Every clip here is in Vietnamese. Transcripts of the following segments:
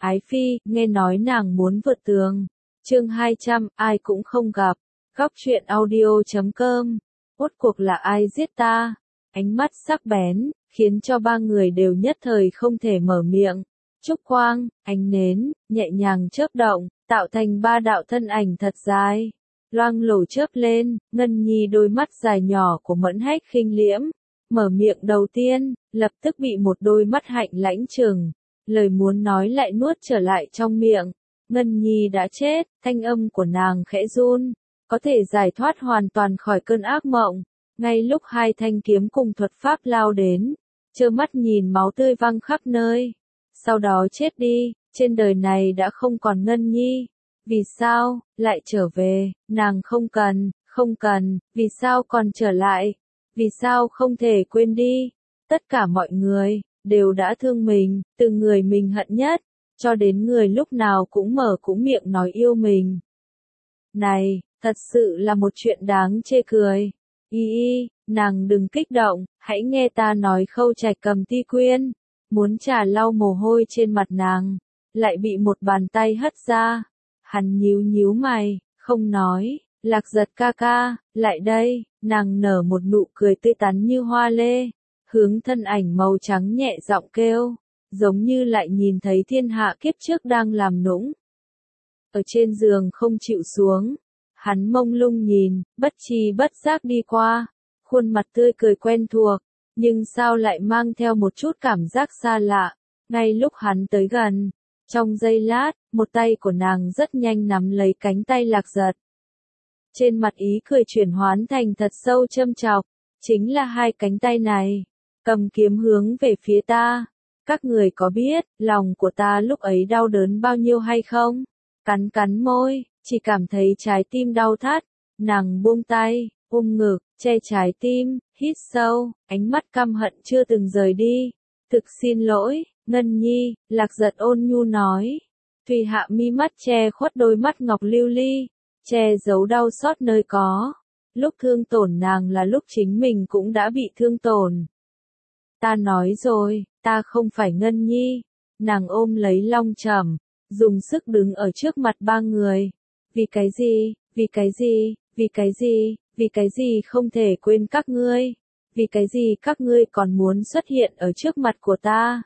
Ái Phi, nghe nói nàng muốn vượt tường. Chương 200, ai cũng không gặp. Góc truyện audio.com. Rốt cuộc là ai giết ta? Ánh mắt sắc bén, khiến cho ba người đều nhất thời không thể mở miệng. Trúc quang, ánh nến, nhẹ nhàng chớp động, tạo thành ba đạo thân ảnh thật dài. Loang lổ chớp lên, Ngân Nhi đôi mắt dài nhỏ của Mẫn Hách khinh liễm. Mở miệng đầu tiên, lập tức bị một đôi mắt hạnh lãnh trừng. Lời muốn nói lại nuốt trở lại trong miệng. Ngân Nhi đã chết, thanh âm của nàng khẽ run. Có thể giải thoát hoàn toàn khỏi cơn ác mộng. Ngay lúc hai thanh kiếm cùng thuật pháp lao đến, trơ mắt nhìn máu tươi văng khắp nơi. Sau đó chết đi, trên đời này đã không còn Ngân Nhi. Vì sao, lại trở về, nàng không cần, vì sao còn trở lại? Vì sao không thể quên đi? Tất cả mọi người, đều đã thương mình, từ người mình hận nhất, cho đến người lúc nào cũng mở cũng miệng nói yêu mình. Này, thật sự là một chuyện đáng chê cười. Nàng đừng kích động, hãy nghe ta nói. Khâu Trạch cầm Ti Quyên, muốn trà lau mồ hôi trên mặt nàng, lại bị một bàn tay hất ra. Hắn nhíu mày, không nói. Lạc Giật ca ca, lại đây. Nàng nở một nụ cười tươi tắn như hoa lê, hướng thân ảnh màu trắng nhẹ giọng kêu, giống như lại nhìn thấy thiên hạ kiếp trước đang làm nũng. Ở trên giường không chịu xuống, hắn mông lung nhìn, bất tri bất giác đi qua, khuôn mặt tươi cười quen thuộc, nhưng sao lại mang theo một chút cảm giác xa lạ. Ngay lúc hắn tới gần, trong giây lát, một tay của nàng rất nhanh nắm lấy cánh tay Lạc Giật. Trên mặt ý cười chuyển hoán thành thật sâu châm chọc, chính là hai cánh tay này, cầm kiếm hướng về phía ta. Các người có biết, lòng của ta lúc ấy đau đớn bao nhiêu hay không? Cắn môi, chỉ cảm thấy trái tim đau thắt. Nàng buông tay, ôm ngực, che trái tim, hít sâu, ánh mắt căm hận chưa từng rời đi. Thực xin lỗi, Ngân Nhi, Lạc Giật ôn nhu nói. Thùy Hạ mi mắt che khuất đôi mắt ngọc lưu ly, che giấu đau xót nơi có. Lúc thương tổn nàng là lúc chính mình cũng đã bị thương tổn. Ta nói rồi, ta không phải Ngân Nhi. Nàng ôm lấy Long Trầm, dùng sức đứng ở trước mặt ba người. Vì cái gì, vì cái gì, vì cái gì, vì cái gì không thể quên các ngươi? Vì cái gì các ngươi còn muốn xuất hiện ở trước mặt của ta?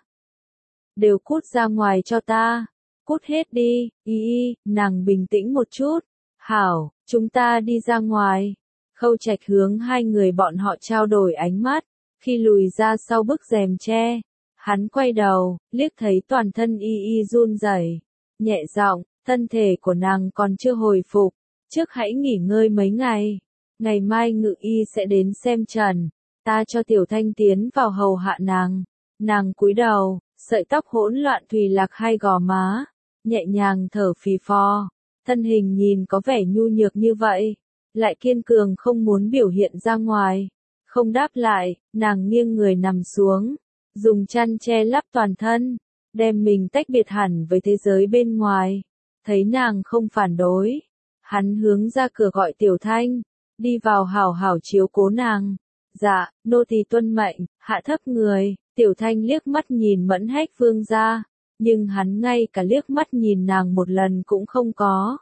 Đều cút ra ngoài cho ta. Cút hết đi. Nàng bình tĩnh một chút. Hảo, chúng ta đi ra ngoài. Khâu Trạch hướng hai người bọn họ trao đổi ánh mắt. Khi lùi ra sau bức rèm tre, hắn quay đầu, liếc thấy toàn thân run rẩy, nhẹ giọng, thân thể của nàng còn chưa hồi phục, trước hãy nghỉ ngơi mấy ngày, ngày mai Ngự Y sẽ đến xem trần, ta cho Tiểu Thanh tiến vào hầu hạ nàng. Nàng cúi đầu, sợi tóc hỗn loạn thùy lạc hai gò má, nhẹ nhàng thở phì phò, thân hình nhìn có vẻ nhu nhược như vậy, lại kiên cường không muốn biểu hiện ra ngoài. Không đáp lại, nàng nghiêng người nằm xuống, dùng chăn che lấp toàn thân, đem mình tách biệt hẳn với thế giới bên ngoài. Thấy nàng không phản đối, hắn hướng ra cửa gọi Tiểu Thanh, đi vào hảo hảo chiếu cố nàng. Dạ, nô tỳ tuân mệnh. Hạ thấp người, Tiểu Thanh liếc mắt nhìn Mẫn Hách Vương ra, nhưng hắn ngay cả liếc mắt nhìn nàng một lần cũng không có.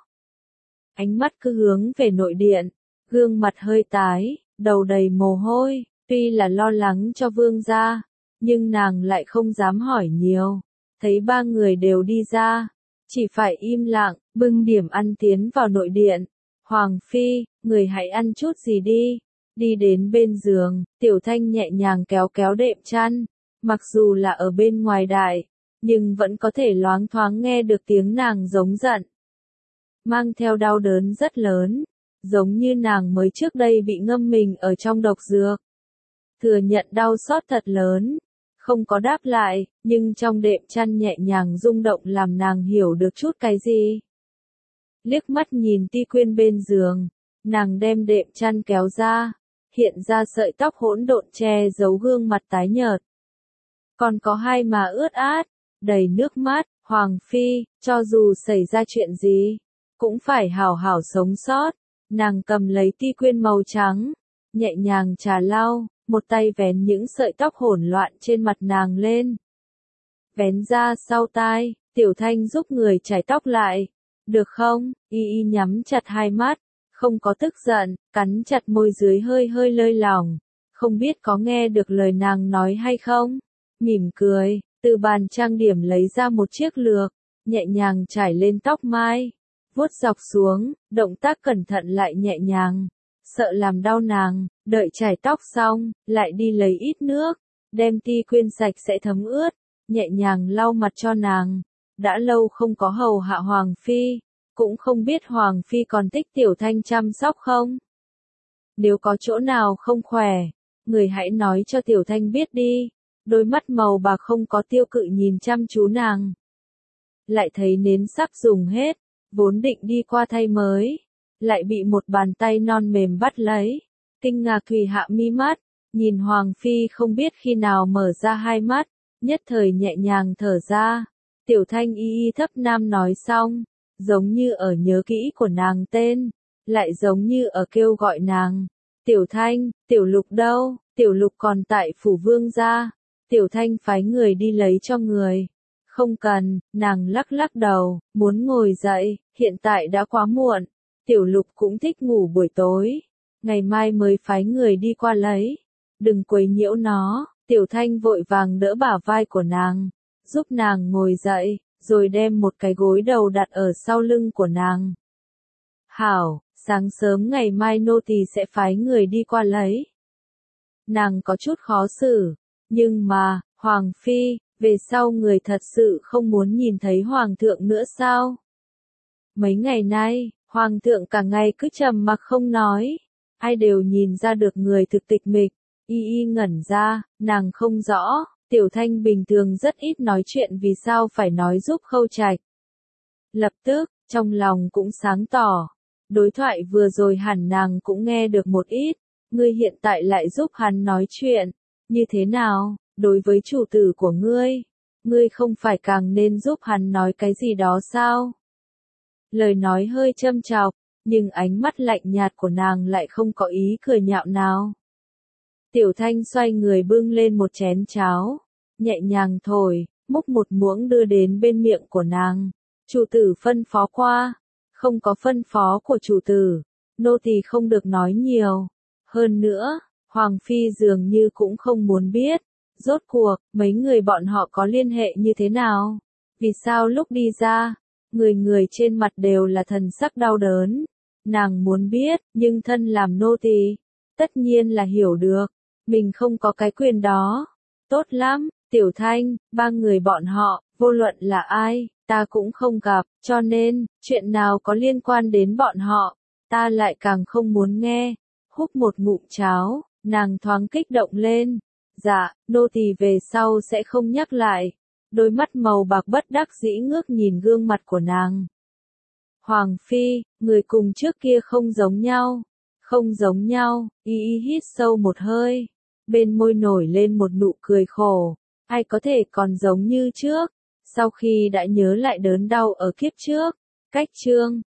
Ánh mắt cứ hướng về nội điện, gương mặt hơi tái, đầu đầy mồ hôi, tuy là lo lắng cho Vương gia, nhưng nàng lại không dám hỏi nhiều. Thấy ba người đều đi ra, chỉ phải im lặng, bưng điểm ăn tiến vào nội điện. Hoàng Phi, người hãy ăn chút gì đi. Đi đến bên giường, Tiểu Thanh nhẹ nhàng kéo đệm chăn, mặc dù là ở bên ngoài đại, nhưng vẫn có thể loáng thoáng nghe được tiếng nàng giống giận. Mang theo đau đớn rất lớn, giống như nàng mới trước đây bị ngâm mình ở trong độc dược. Thừa nhận đau xót thật lớn, không có đáp lại, nhưng trong đệm chăn nhẹ nhàng rung động làm nàng hiểu được chút cái gì. Liếc mắt nhìn Ti Quyên bên giường, nàng đem đệm chăn kéo ra, hiện ra sợi tóc hỗn độn che giấu gương mặt tái nhợt. Còn có hai má ướt át, đầy nước mắt. Hoàng Phi, cho dù xảy ra chuyện gì, cũng phải hảo hảo sống sót. Nàng cầm lấy Ti Quyên màu trắng, nhẹ nhàng trà lau, một tay vén những sợi tóc hỗn loạn trên mặt nàng lên. Vén ra sau tai, Tiểu Thanh giúp người chải tóc lại. Được không? Y Y nhắm chặt hai mắt, không có tức giận, cắn chặt môi dưới hơi hơi lơi lỏng. Không biết có nghe được lời nàng nói hay không? Mỉm cười, từ bàn trang điểm lấy ra một chiếc lược, nhẹ nhàng trải lên tóc mai, vuốt dọc xuống, động tác cẩn thận lại nhẹ nhàng, sợ làm đau nàng, đợi trải tóc xong, lại đi lấy ít nước, đem ti quyên sạch sẽ thấm ướt, nhẹ nhàng lau mặt cho nàng. Đã lâu không có hầu hạ Hoàng Phi, cũng không biết Hoàng Phi còn thích Tiểu Thanh chăm sóc không? Nếu có chỗ nào không khỏe, người hãy nói cho Tiểu Thanh biết đi. Đôi mắt màu bạc không có tiêu cự nhìn chăm chú nàng. Lại thấy nến sắp dùng hết, vốn định đi qua thay mới, lại bị một bàn tay non mềm bắt lấy. Kinh ngạc Thùy hạ mi mắt, nhìn Hoàng Phi không biết khi nào mở ra hai mắt, nhất thời nhẹ nhàng thở ra. Tiểu Thanh y y thấp nam nói xong, giống như ở nhớ kỹ của nàng tên, lại giống như ở kêu gọi nàng. Tiểu Thanh, Tiểu Lục đâu? Tiểu Lục còn tại phủ vương gia. Tiểu Thanh phái người đi lấy cho người. Không cần, nàng lắc lắc đầu, muốn ngồi dậy, hiện tại đã quá muộn. Tiểu Lục cũng thích ngủ buổi tối, ngày mai mới phái người đi qua lấy. Đừng quấy nhiễu nó. Tiểu Thanh vội vàng đỡ bả vai của nàng, giúp nàng ngồi dậy, rồi đem một cái gối đầu đặt ở sau lưng của nàng. Hảo, sáng sớm ngày mai nô tỳ sẽ phái người đi qua lấy. Nàng có chút khó xử, nhưng mà, Hoàng Phi, về sau người thật sự không muốn nhìn thấy Hoàng thượng nữa sao? Mấy ngày nay, Hoàng thượng cả ngày cứ trầm mặc không nói, ai đều nhìn ra được người thực tịch mịch. Y y ngẩn ra, nàng không rõ, Tiểu Thanh bình thường rất ít nói chuyện vì sao phải nói giúp Khâu Trạch. Lập tức, trong lòng cũng sáng tỏ, đối thoại vừa rồi hẳn nàng cũng nghe được một ít, ngươi hiện tại lại giúp hắn nói chuyện, như thế nào, đối với chủ tử của ngươi không phải càng nên giúp hắn nói cái gì đó sao? Lời nói hơi châm chọc, nhưng ánh mắt lạnh nhạt của nàng lại không có ý cười nhạo nào. Tiểu Thanh xoay người bưng lên một chén cháo, nhẹ nhàng thổi, múc một muỗng đưa đến bên miệng của nàng. Chủ tử phân phó qua, không có phân phó của chủ tử, nô tỳ không được nói nhiều. Hơn nữa, Hoàng Phi dường như cũng không muốn biết, rốt cuộc, mấy người bọn họ có liên hệ như thế nào? Vì sao lúc đi ra, người trên mặt đều là thần sắc đau đớn? Nàng muốn biết, nhưng thân làm nô tỳ, tất nhiên là hiểu được. Mình không có cái quyền đó. Tốt lắm, Tiểu Thanh, ba người bọn họ, vô luận là ai, ta cũng không gặp, cho nên, chuyện nào có liên quan đến bọn họ, ta lại càng không muốn nghe. Húp một ngụm cháo, nàng thoáng kích động lên. Dạ, nô tỳ về sau sẽ không nhắc lại. Đôi mắt màu bạc bất đắc dĩ ngước nhìn gương mặt của nàng. Hoàng Phi, người cùng trước kia không giống nhau. Không giống nhau, y y hít sâu một hơi. Bên môi nổi lên một nụ cười khổ, ai có thể còn giống như trước, sau khi đã nhớ lại đớn đau ở kiếp trước. Cách chương